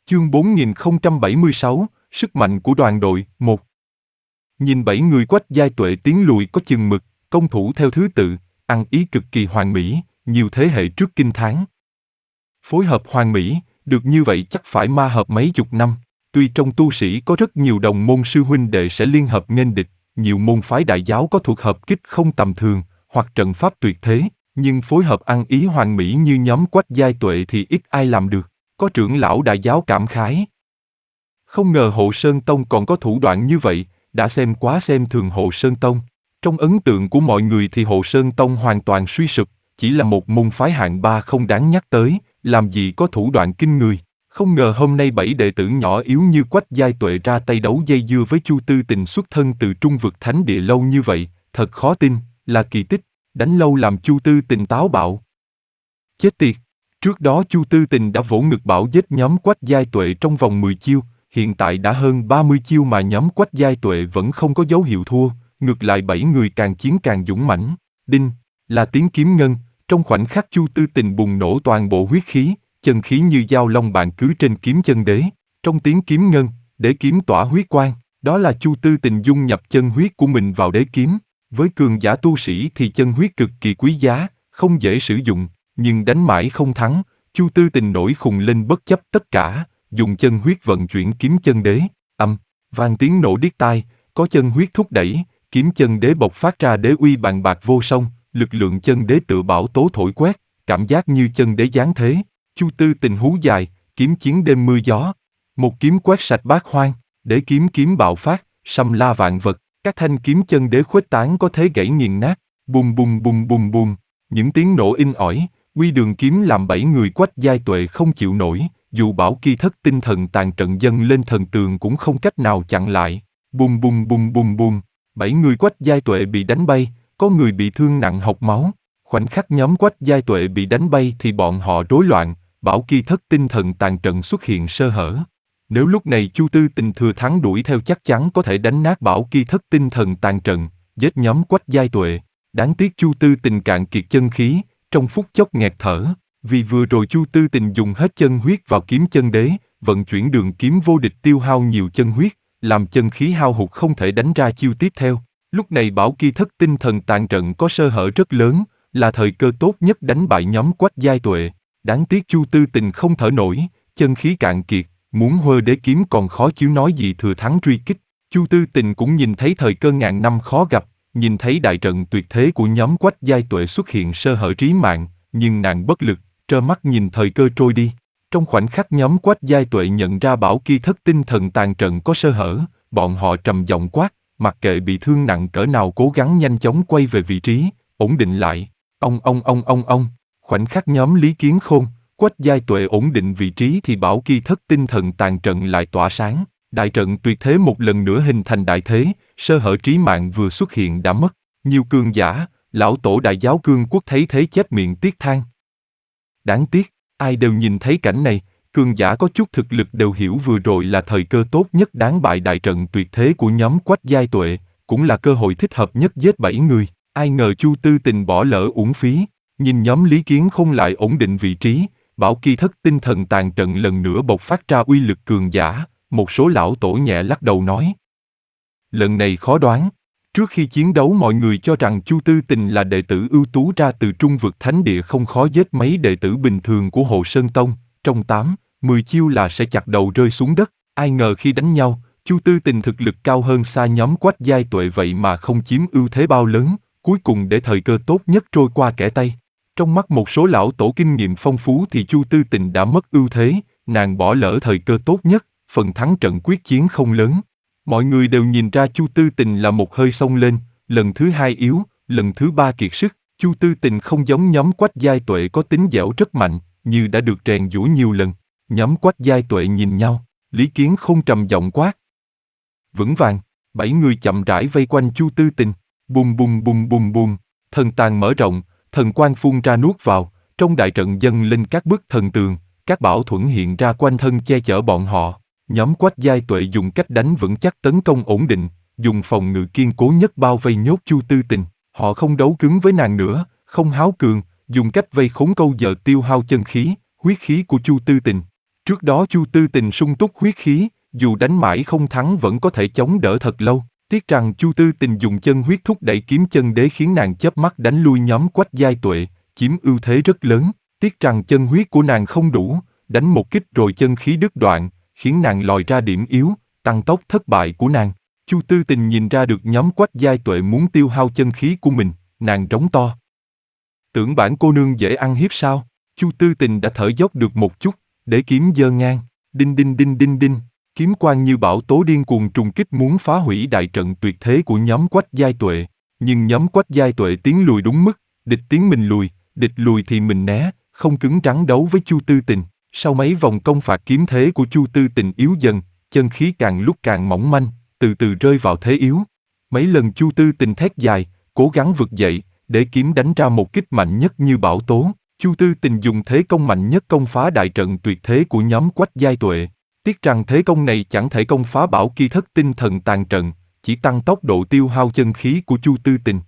Chương 4076, Sức mạnh của đoàn đội, 1. Nhìn 7 người Quách Giai Tuệ tiến lùi có chừng mực, công thủ theo thứ tự, ăn ý cực kỳ hoàn mỹ, nhiều thế hệ trước kinh thán. Phối hợp hoàn mỹ, được như vậy chắc phải ma hợp mấy chục năm. Tuy trong tu sĩ có rất nhiều đồng môn sư huynh đệ sẽ liên hợp nghênh địch, nhiều môn phái đại giáo có thuật hợp kích không tầm thường, hoặc trận pháp tuyệt thế, nhưng phối hợp ăn ý hoàn mỹ như nhóm Quách Giai Tuệ thì ít ai làm được. Có trưởng lão đại giáo cảm khái. Không ngờ Hộ Sơn Tông còn có thủ đoạn như vậy, đã xem quá xem thường Hộ Sơn Tông. Trong ấn tượng của mọi người thì Hộ Sơn Tông hoàn toàn suy sụp, chỉ là một môn phái hạng ba không đáng nhắc tới, làm gì có thủ đoạn kinh người. Không ngờ hôm nay 7 đệ tử nhỏ yếu như Quách Giai Tuệ ra tay đấu dây dưa với Chu Tư Tình xuất thân từ Trung vực thánh địa lâu như vậy, thật khó tin, là kỳ tích, đánh lâu làm Chu Tư Tình táo bạo. Chết tiệt! Trước đó Chu Tư Tình đã vỗ ngực bảo giết nhóm Quách Giai Tuệ trong vòng 10 chiêu, hiện tại đã hơn 30 chiêu mà nhóm Quách Giai Tuệ vẫn không có dấu hiệu thua, ngược lại 7 người càng chiến càng dũng mãnh. Đinh, là tiếng kiếm ngân, trong khoảnh khắc Chu Tư Tình bùng nổ toàn bộ huyết khí, chân khí như dao long bạn cứ trên kiếm chân đế. Trong tiếng kiếm ngân, đế kiếm tỏa huyết quang, đó là Chu Tư Tình dung nhập chân huyết của mình vào đế kiếm. Với cường giả tu sĩ thì chân huyết cực kỳ quý giá, không dễ sử dụng. Nhưng đánh mãi không thắng, Chu Tư Tình nổi khùng lên bất chấp tất cả, dùng chân huyết vận chuyển kiếm chân đế, vang tiếng nổ điếc tai, có chân huyết thúc đẩy, kiếm chân đế bộc phát ra đế uy bàn bạc vô song, lực lượng chân đế tự bão tố thổi quét, cảm giác như chân đế giáng thế. Chu Tư Tình hú dài, kiếm chiến đêm mưa gió, một kiếm quét sạch bát hoang, đế kiếm bạo phát, xâm la vạn vật, các thanh kiếm chân đế khuếch tán có thế gãy nghiền nát, bùm bùm bùm bùm bùm, những tiếng nổ in ỏi. Quy đường kiếm làm 7 người Quách Giai Tuệ không chịu nổi, dù bảo Ki Thất tinh thần tàn trận dâng lên thần tường cũng không cách nào chặn lại. Bùm bùm bùm bùm bùm, 7 người Quách Giai Tuệ bị đánh bay, có người bị thương nặng hộc máu. Khoảnh khắc nhóm Quách Giai Tuệ bị đánh bay thì bọn họ rối loạn, bảo Ki Thất tinh thần tàn trận xuất hiện sơ hở. Nếu lúc này Chu Tư Tình thừa thắng đuổi theo chắc chắn có thể đánh nát bảo Ki Thất tinh thần tàn trận, giết nhóm Quách Giai Tuệ. Đáng tiếc Chu Tư Tình cạn kiệt chân khí, trong phút chốc nghẹt thở, vì vừa rồi Chu Tư Tình dùng hết chân huyết vào kiếm chân đế, vận chuyển đường kiếm vô địch tiêu hao nhiều chân huyết, làm chân khí hao hụt không thể đánh ra chiêu tiếp theo. Lúc này bảo Ki Thất tinh thần tàn trận có sơ hở rất lớn, là thời cơ tốt nhất đánh bại nhóm Quách Giai Tuệ. Đáng tiếc Chu Tư Tình không thở nổi, chân khí cạn kiệt, muốn huơ đế kiếm còn khó chiếu nói gì thừa thắng truy kích. Chu Tư Tình cũng nhìn thấy thời cơ ngàn năm khó gặp, nhìn thấy đại trận tuyệt thế của nhóm Quách Giai Tuệ xuất hiện sơ hở trí mạng, nhưng nàng bất lực, trơ mắt nhìn thời cơ trôi đi. Trong khoảnh khắc nhóm Quách Giai Tuệ nhận ra bảo Ki Thất tinh thần tàn trận có sơ hở, bọn họ trầm giọng quát, mặc kệ bị thương nặng cỡ nào cố gắng nhanh chóng quay về vị trí, ổn định lại. Ông. Khoảnh khắc nhóm Lý Kiến Khôn, Quách Giai Tuệ ổn định vị trí thì bảo Ki Thất tinh thần tàn trận lại tỏa sáng. Đại trận tuyệt thế một lần nữa hình thành đại thế, sơ hở trí mạng vừa xuất hiện đã mất. Nhiều cường giả, lão tổ đại giáo Cương Quốc thấy thế chép miệng tiếc than. Đáng tiếc, ai đều nhìn thấy cảnh này, cường giả có chút thực lực đều hiểu vừa rồi là thời cơ tốt nhất đáng bại đại trận tuyệt thế của nhóm Quách Giai Tuệ, cũng là cơ hội thích hợp nhất giết 7 người. Ai ngờ Chu Tư Tình bỏ lỡ uổng phí, nhìn nhóm Lý Kiến Khôn lại ổn định vị trí, bảo Ki Thất tinh thần tàn trận lần nữa bộc phát ra uy lực cường giả. Một số lão tổ nhẹ lắc đầu nói. Lần này khó đoán. Trước khi chiến đấu mọi người cho rằng Chu Tư Tình là đệ tử ưu tú ra từ Trung vực thánh địa không khó giết mấy đệ tử bình thường của Hộ Sơn Tông, trong 8-10 chiêu là sẽ chặt đầu rơi xuống đất. Ai ngờ khi đánh nhau, Chu Tư Tình thực lực cao hơn xa nhóm Quách Giai Tuệ vậy mà không chiếm ưu thế bao lớn, cuối cùng để thời cơ tốt nhất trôi qua kẻ Tây. Trong mắt một số lão tổ kinh nghiệm phong phú thì Chu Tư Tình đã mất ưu thế, nàng bỏ lỡ thời cơ tốt nhất. Phần thắng trận quyết chiến không lớn. Mọi người đều nhìn ra Chu Tư Tình là một hơi xông lên, lần thứ hai yếu, lần thứ ba kiệt sức. Chu Tư Tình không giống nhóm Quách Giai Tuệ có tính dẻo rất mạnh, như đã được rèn giũa nhiều lần. Nhóm Quách Giai Tuệ nhìn nhau, Lý Kiến Khôn trầm giọng quát. Vững vàng, 7 người chậm rãi vây quanh Chu Tư Tình. Bùm bùm bùm bùm bùm, thần tàn mở rộng, thần quang phun ra nuốt vào, trong đại trận dâng lên các bức thần tường, các bảo thuẫn hiện ra quanh thân che chở bọn họ. Nhóm Quách Giai Tuệ dùng cách đánh vững chắc tấn công ổn định, dùng phòng ngự kiên cố nhất bao vây nhốt Chu Tư Tình. Họ không đấu cứng với nàng nữa, không háo cường, dùng cách vây khốn câu giờ tiêu hao chân khí, huyết khí của Chu Tư Tình. Trước đó Chu Tư Tình sung túc huyết khí, dù đánh mãi không thắng vẫn có thể chống đỡ thật lâu. Tiếc rằng Chu Tư Tình dùng chân huyết thúc đẩy kiếm chân đế khiến nàng chớp mắt đánh lui nhóm Quách Giai Tuệ, chiếm ưu thế rất lớn. Tiếc rằng chân huyết của nàng không đủ, đánh một kích rồi chân khí đứt đoạn, khiến nàng lòi ra điểm yếu, tăng tốc thất bại của nàng. Chu Tư Tình nhìn ra được nhóm Quách Giai Tuệ muốn tiêu hao chân khí của mình, nàng rống to. Tưởng bản cô nương dễ ăn hiếp sao? Chu Tư Tình đã thở dốc được một chút, để kiếm giơ ngang, đinh đinh đinh đinh đinh, kiếm quang như bão tố điên cuồng trùng kích muốn phá hủy đại trận tuyệt thế của nhóm Quách Giai Tuệ. Nhưng nhóm Quách Giai Tuệ tiến lùi đúng mức, địch tiến mình lùi, địch lùi thì mình né, không cứng rắn đấu với Chu Tư Tình. Sau mấy vòng công phạt kiếm thế của Chu Tư Tình yếu dần, chân khí càng lúc càng mỏng manh, từ từ rơi vào thế yếu. Mấy lần Chu Tư Tình thét dài, cố gắng vực dậy, để kiếm đánh ra một kích mạnh nhất như bão tố. Chu Tư Tình dùng thế công mạnh nhất công phá đại trận tuyệt thế của nhóm Quách Giai Tuệ. Tiếc rằng thế công này chẳng thể công phá Bảo Ki Thất tinh thần tàn trận, chỉ tăng tốc độ tiêu hao chân khí của Chu Tư Tình.